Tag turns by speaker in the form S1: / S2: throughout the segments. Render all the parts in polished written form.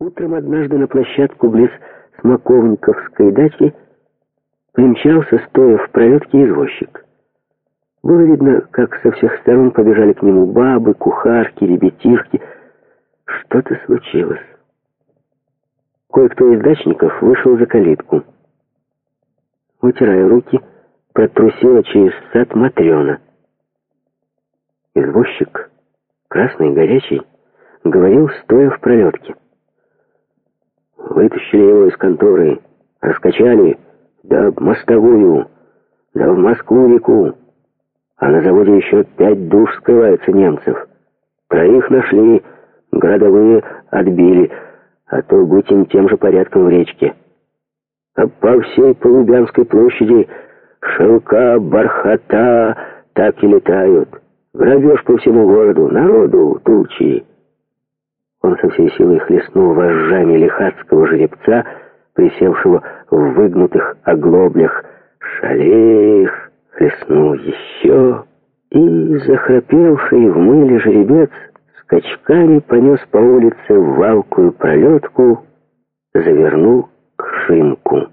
S1: Утром однажды на площадку близ Смоковниковской дачи примчался, стоя в пролетке, извозчик. Было видно, как со всех сторон побежали к нему бабы, кухарки, ребятишки. Что-то случилось. Кое-кто из дачников вышел за калитку. Вытирая руки, протрусила через сад Матрена. Извозчик, красный и горячий, говорил, стоя в пролетке. Вытащили его из конторы, раскачали, да в мостовую, да в Москву-реку. А на заводе еще 5 душ скрывается немцев. 3 нашли, городовые отбили, а то будь им тем же порядком в речке. А по всей Полубянской площади шелка, бархата так и летают. Грабеж по всему городу, народу тучи. Он со всей силой хлестнул вожжами лихацкого жеребца, присевшего в выгнутых оглоблях. Шалех хлестнул еще, и захрапевший в мыле жеребец скачками понес по улице в валкую пролетку, завернул к Шимку.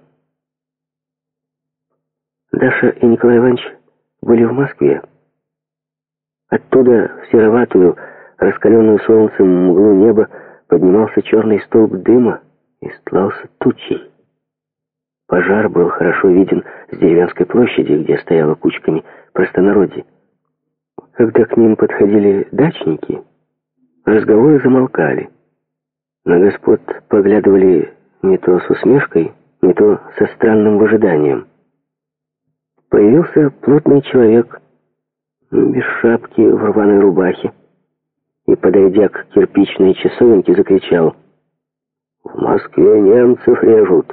S1: Даша и Николай Иванович были в Москве. Оттуда в сероватую, раскаленную солнцем мглу неба поднимался черный столб дыма и стлался тучей. Пожар был хорошо виден с деревенской площади, где стояло кучками простонародье. Когда к ним подходили дачники, разговоры замолкали. На господ поглядывали не то с усмешкой, не то со странным выжиданием. Появился плотный человек, без шапки, в рваной рубахе, и, подойдя к кирпичной часовенке, закричал: «В Москве немцев режут!»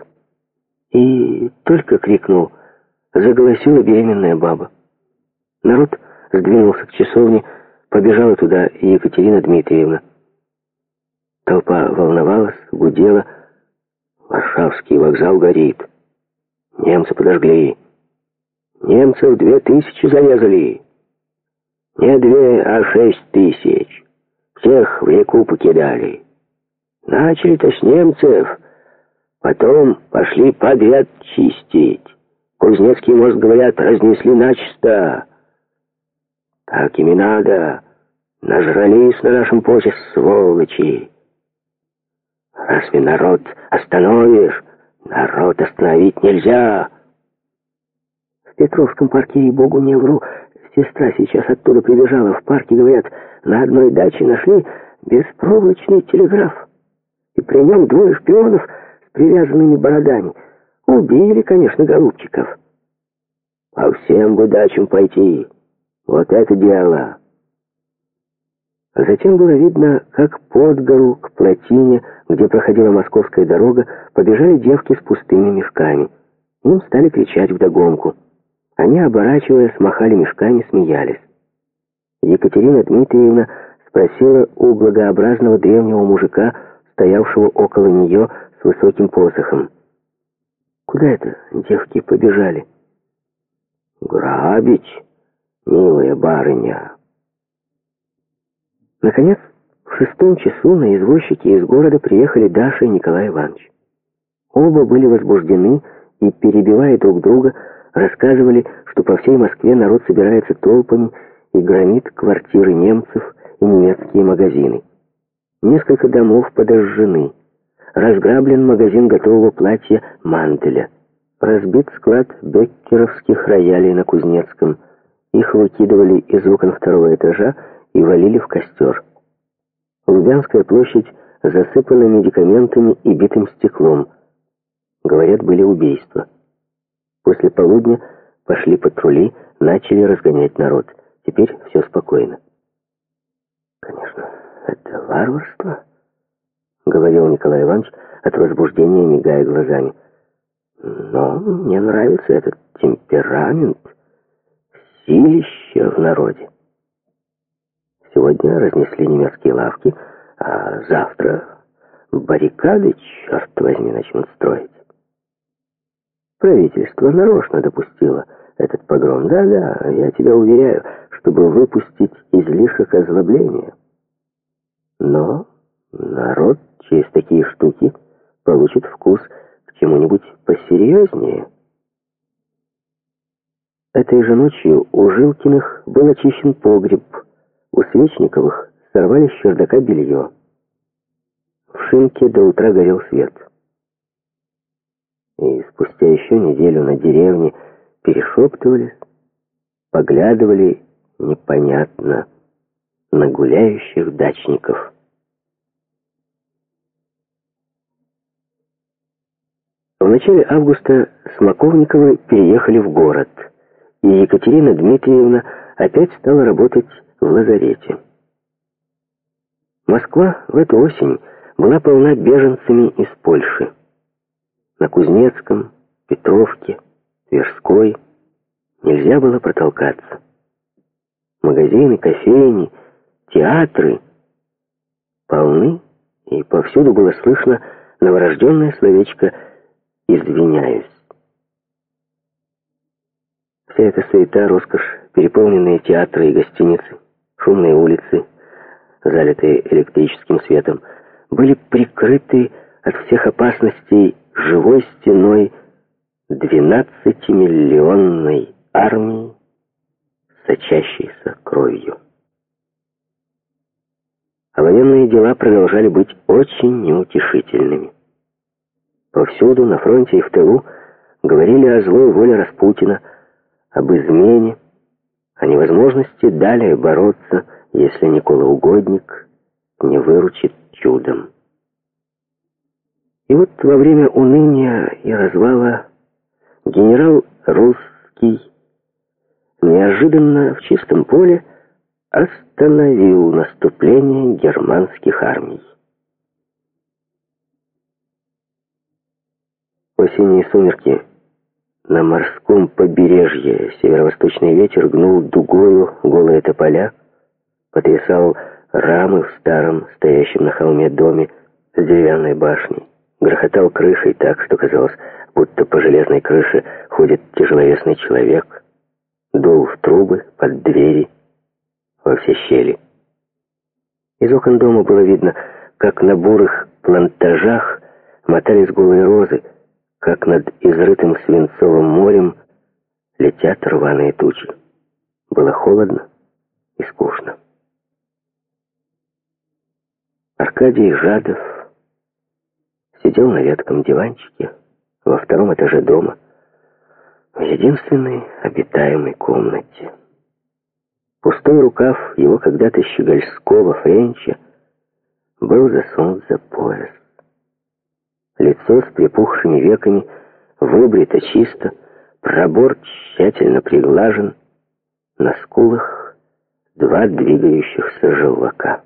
S1: И только крикнул, заголосила беременная баба. Народ сдвинулся к часовне, побежала туда и Екатерина Дмитриевна. Толпа волновалась, гудела. Варшавский вокзал горит. Немцы подожгли. Немцев 2000 зарезали. Не 2, а 6000. Всех в реку покидали. Начали-то с немцев, потом пошли подряд чистить. Кузнецкий мост, говорят, разнесли начисто. Так им и надо. Нажрались на нашем поче, сволочи. Разве народ остановишь? Народ остановить нельзя. В Петровском парке, ей-богу, не вру, сестра сейчас оттуда прибежала. В парке, говорят, на одной даче нашли беспроволочный телеграф. И при нем 2 шпионов с привязанными бородами. Убили, конечно, голубчиков. По всем бы дачам пойти. Вот это дело. Затем было видно, как под гору к плотине, где проходила московская дорога, побежали девки с пустыми мешками. Им стали кричать вдогонку. Они, оборачиваясь, махали мешками, смеялись. Екатерина Дмитриевна спросила у благообразного древнего мужика, стоявшего около нее с высоким посохом: «Куда это девки побежали?» «Грабить, милая барыня». Наконец, в 6 часу на извозчике из города приехали Даша и Николай Иванович. Оба были возбуждены и, перебивая друг друга, рассказывали, что по всей Москве народ собирается толпами и громит квартиры немцев и немецкие магазины. Несколько домов подожжены. Разграблен магазин готового платья Манделя. Разбит склад беккеровских роялей на Кузнецком. Их выкидывали из окон 2-го этажа и валили в костер. Лубянская площадь засыпана медикаментами и битым стеклом. Говорят, были убийства. После полудня пошли патрули, начали разгонять народ. Теперь все спокойно. «Конечно, это варварство», — говорил Николай Иванович от возбуждения, мигая глазами. «Но мне нравится этот темперамент, силище в народе. Сегодня разнесли немецкие лавки, а завтра баррикады, черт возьми, начнут строить. Правительство нарочно допустило этот погром. Да-да, я тебя уверяю, чтобы выпустить излишек озлобления. Но народ через такие штуки серьезнее. Этой же ночью у Жилкиных был очищен погреб, у Свечниковых сорвали с чердака белье. В Шимке до утра горел свет. И спустя еще неделю на деревне перешептывались, поглядывали непонятно на гуляющих дачников. В начале августа Смоковниковы переехали в город, и Екатерина Дмитриевна опять стала работать в лазарете. Москва в эту осень была полна беженцами из Польши. На Кузнецком, Петровке, Тверской нельзя было протолкаться. Магазины, кофейни, театры полны, и повсюду было слышно новорожденное словечко «извиняюсь». Вся эта суета, роскошь, переполненные театры и гостиницы, шумные улицы, залитые электрическим светом, были прикрыты от всех опасностей живой стеной 12-миллионной армии, сочащейся кровью. А военные дела продолжали быть очень неутешительными. Повсюду, на фронте и в тылу, говорили о злой воле Распутина, об измене, о невозможности далее бороться, если Никола Угодник не выручит чудом. И вот во время уныния и развала генерал Русский неожиданно в чистом поле остановил наступление германских армий. Осенние сумерки. На морском побережье северо-восточный ветер гнул дугою голые тополя, потрясал рамы в старом, стоящем на холме доме с деревянной башней, грохотал крышей так, что казалось, будто по железной крыше ходит тяжеловесный человек, дул в трубы, под двери, во все щели. Из окон дома было видно, как на бурых плантажах мотались голые розы, как над изрытым свинцовым морем летят рваные тучи. Было холодно и скучно. Аркадий Жадов сидел на ветхом диванчике во втором этаже дома, в единственной обитаемой комнате. Пустой рукав его когда-то щегольского френча был засунут за пояс. Лицо с припухшими веками выбрито чисто, пробор тщательно приглажен, на скулах два двигающихся желвака.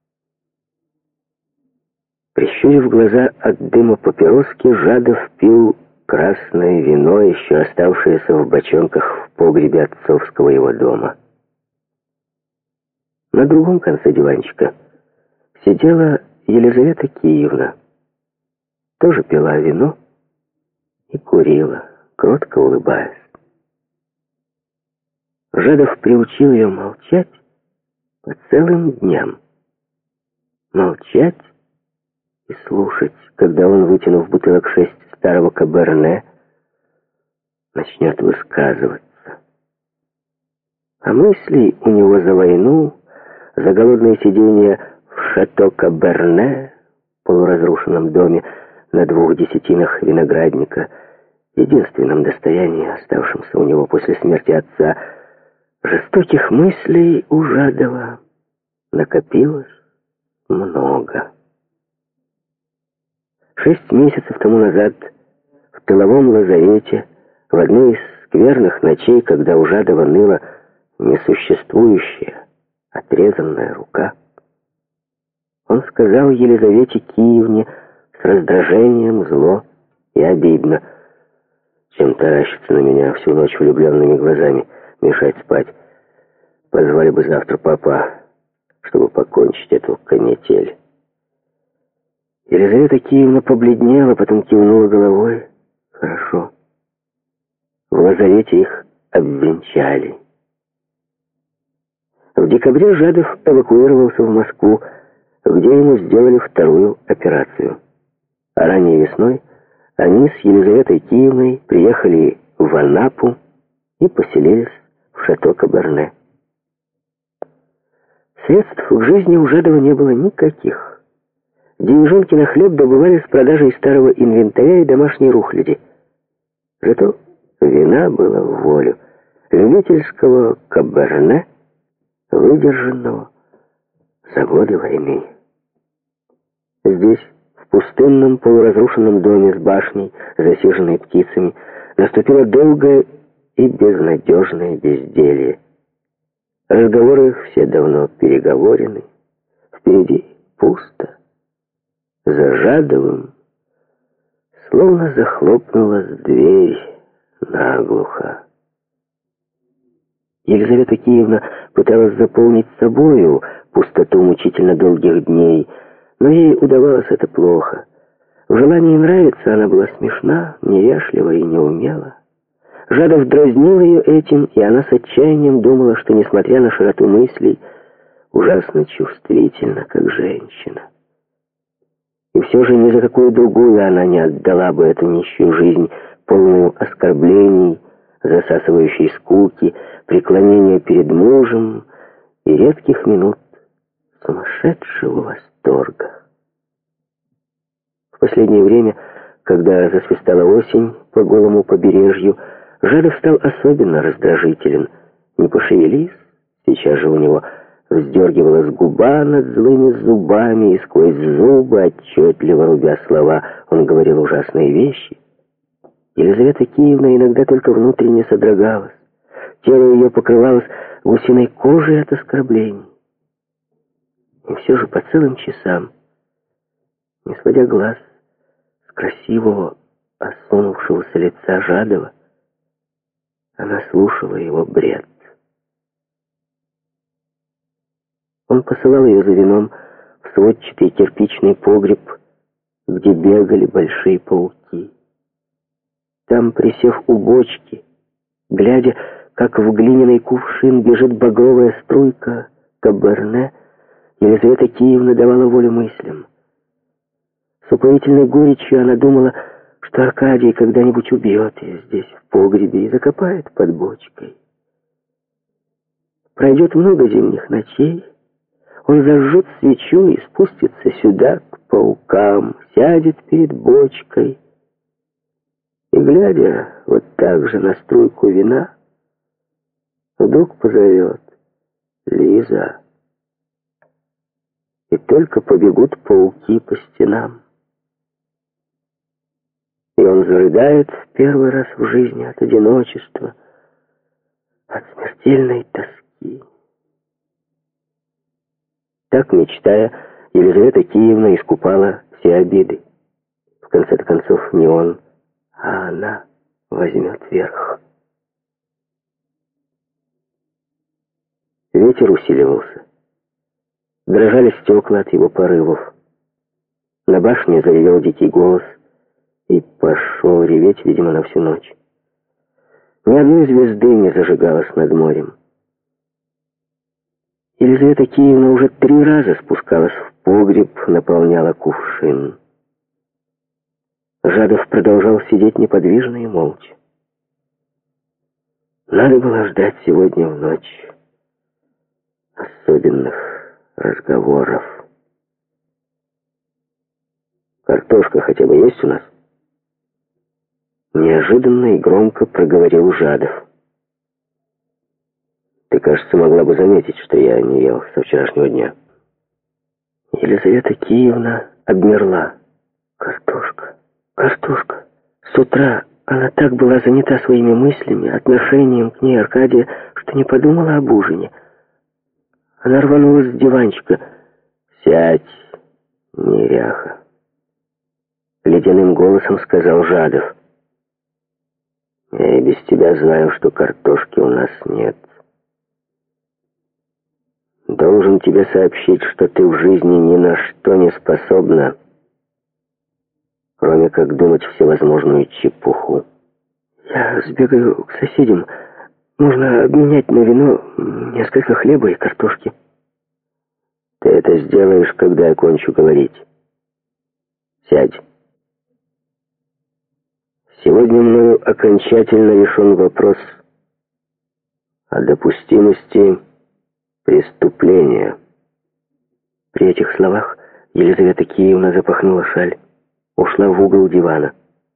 S1: Прищурив глаза от дыма папироски, Жадов пил красное вино, еще оставшееся в бочонках в погребе отцовского его дома. На другом конце диванчика сидела Елизавета Киевна. Тоже пила вино и курила, кротко улыбаясь. Жадов приучил ее молчать по целым дням. Молчать и слушать, когда он, вытянув бутылок 6 старого каберне, начнет высказываться. А мыслей у него за войну, за голодное сидение в шато Каберне, полуразрушенном доме, на 2 десятинах виноградника, единственном достоянии, оставшемся у него после смерти отца, жестоких мыслей у Жадова накопилось много. 6 месяцев тому назад в тыловом лазарете, в одной из скверных ночей, когда у Жадова ныла несуществующая отрезанная рука, он сказал Елизавете Киевне с раздражением, зло и обидно: «Чем таращится на меня всю ночь влюбленными глазами, мешать спать? Позвали бы завтра папа, чтобы покончить эту канитель». Елизавета Киевна побледнела, потом кивнула головой. «Хорошо». В лазарете их обвенчали. В декабре Жадов эвакуировался в Москву, где ему сделали 2-ю операцию. А ранней весной они с Елизаветой Киевной приехали в Анапу и поселились в шато Каберне. Средств к жизни у Жадова не было никаких. Деньжонки на хлеб добывали с продажей старого инвентаря и домашней рухляди. Зато вина было в волю. Любительского Каберне, выдержанного за годы войны. Здесь, в пустынном полуразрушенном доме с башней, засиженной птицами, наступило долгое и безнадежное безделье. Разговоры все давно переговорены. Впереди пусто. За Жадовым словно захлопнулась дверь наглухо. Елизавета Киевна пыталась заполнить собою пустоту мучительно долгих дней, но ей удавалось это плохо. В желании нравиться она была смешна, неряшлива и неумела. Жадов дразнил ее этим, и она с отчаянием думала, что, несмотря на широту мыслей, ужасно чувствительна, как женщина. И все же ни за какую другую она не отдала бы эту нищую жизнь, полную оскорблений, засасывающей скуки, преклонения перед мужем и редких минут сумасшедшего восторга. В последнее время, когда засвистала осень по голому побережью, Жадов стал особенно раздражителен. Не пошевелись, сейчас же у него вздергивалась губа над злыми зубами, и сквозь зубы, отчетливо рубя слова, он говорил ужасные вещи. Елизавета Киевна иногда только внутренне содрогалась. Тело ее покрывалось гусиной кожей от оскорблений. И все же по целым часам, не сводя глаз с красивого, осунувшегося лица Жадова, она слушала его бред. Он посылал ее за вином в сводчатый кирпичный погреб, где бегали большие пауки. Там, присев у бочки, глядя, как в глиняный кувшин бежит багровая струйка Каберне, Елизавета Киевна давала волю мыслям. С упоительной горечью она думала, что Аркадий когда-нибудь убьет ее здесь, в погребе, и закопает под бочкой. Пройдет много зимних ночей, он зажжет свечу и спустится сюда, к паукам, сядет перед бочкой и, глядя вот так же на струйку вина, вдруг позовет: «Лиза!» И только побегут пауки по стенам. И он зарыдает в первый раз в жизни от одиночества, от смертельной тоски. Так, мечтая, Елизавета Киевна искупала все обиды. В конце-то концов, не он, а она возьмет верх. Ветер усиливался. Дрожали стекла от его порывов. На башне заревел дикий голос и пошел реветь, видимо, на всю ночь. Ни одной звезды не зажигалось над морем. Елизавета Киевна уже 3 раза спускалась в погреб, наполняла кувшин. Жадов продолжал сидеть неподвижно и молча. Надо было ждать сегодня в ночь особенных разговоров. «Картошка хотя бы есть у нас?» Неожиданно и громко проговорил Жадов. «Ты, кажется, могла бы заметить, что я не ел со вчерашнего дня». Елизавета Киевна обмерла. Картошка, картошка. С утра она так была занята своими мыслями, отношением к ней Аркадия, что не подумала об ужине. Она рванулась с диванчика. «Сядь, неряха!» Ледяным голосом сказал Жадов. «Я и без тебя знаю, что картошки у нас нет. Должен тебе сообщить, что ты в жизни ни на что не способна, кроме как думать всевозможную чепуху». «Я сбегаю к соседям. Можно обменять на вино несколько хлеба и картошки». «Ты это сделаешь, когда я кончу говорить. Сядь». Сегодня мною окончательно решен вопрос о допустимости преступления. При этих словах Елизавета Киевна запахнула шаль, ушла в угол дивана.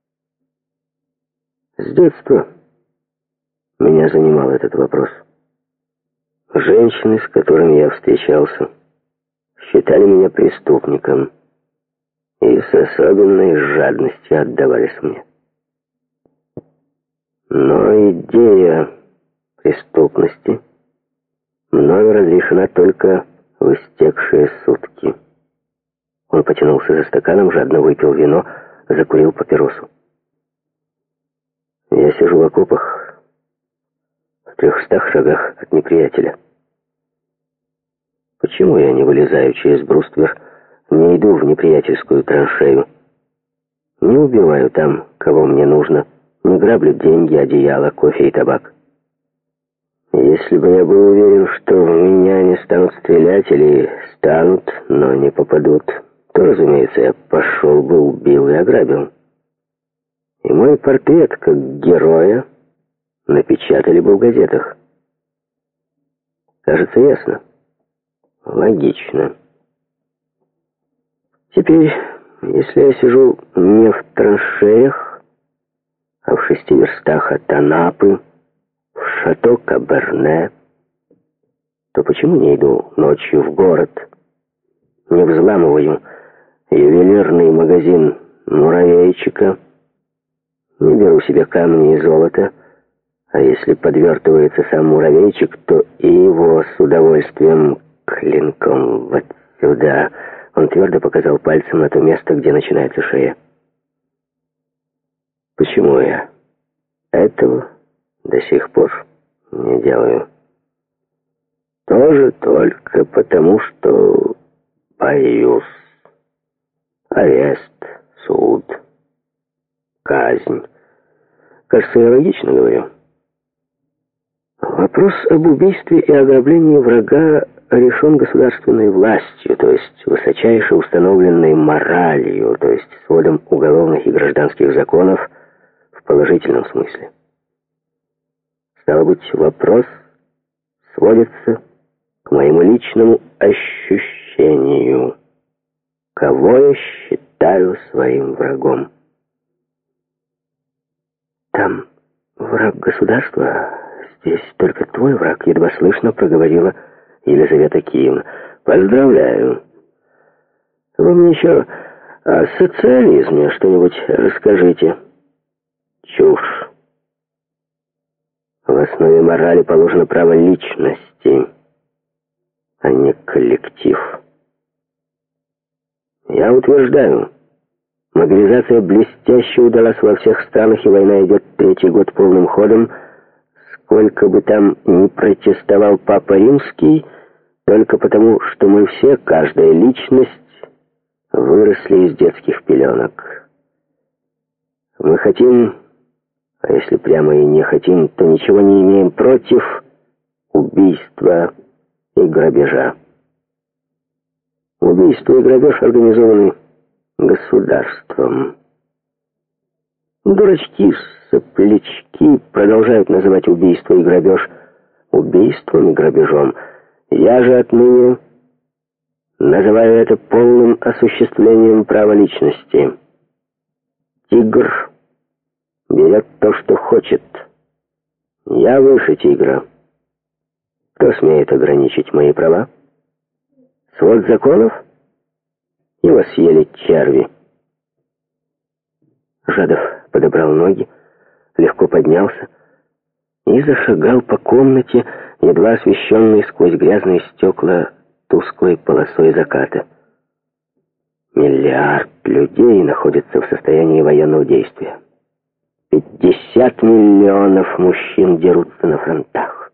S1: С детства меня занимал этот вопрос. Женщины, с которыми я встречался, считали меня преступником и с особенной жадностью отдавались мне. Но идея преступности мною разрешена только в истекшие сутки. Он потянулся за стаканом, жадно выпил вино, закурил папиросу. Я сижу в окопах в 300 шагах от неприятеля. Почему я не вылезаю через бруствер, не иду в неприятельскую траншею, не убиваю там, кого мне нужно, не граблю деньги, одеяло, кофе и табак? Если бы я был уверен, что в меня не станут стрелять или станут, но не попадут, то, разумеется, я пошел бы, убил и ограбил. И мой портрет, как героя, напечатали бы в газетах. Кажется, ясно? Логично. Теперь, если я сижу не в траншеях, а в 6 верстах от Анапы, в шато Каберне, то почему не иду ночью в город, не взламываю ювелирный магазин муравейчика, не беру себе камни и золото, а если подвертывается сам муравейчик, то и его с удовольствием клинком вот сюда. Он твердо показал пальцем на то место, где начинается шея. Почему я этого до сих пор не делаю? Тоже только потому, что боюсь. Арест, суд, казнь. Кажется, я логично говорю. Вопрос об убийстве и ограблении врага решен государственной властью, то есть высочайше установленной моралью, то есть сводом уголовных и гражданских законов в положительном смысле. Стало быть, вопрос сводится к моему личному ощущению, кого я считаю своим врагом. Там враг государства, здесь только твой враг, едва слышно проговорила Елизавета Киевна. Поздравляю. Вы мне еще о социализме что-нибудь расскажите. Чушь. В основе морали положено право личности, а не коллектив. Я утверждаю, мобилизация блестяще удалась во всех странах, и война идет 3-й год полным ходом. Сколько бы там ни протестовал Папа Римский, только потому, что мы все, каждая личность, выросли из детских пеленок. Мы хотим, а если прямо и не хотим, то ничего не имеем против убийства и грабежа. Убийство и грабеж организованы государством. Дурачки, соплячки продолжают называть убийство и грабеж убийством и грабежом. Я же отныне называю это полным осуществлением права личности. Тигр берет то, что хочет. Я выше тигра. Кто смеет ограничить мои права? Свод законов? Его съели черви. Жадов подобрал ноги, легко поднялся и зашагал по комнате, едва освещенной сквозь грязные стекла тусклой полосой заката. Миллиард людей находится в состоянии военного действия. 50 миллионов мужчин дерутся на фронтах.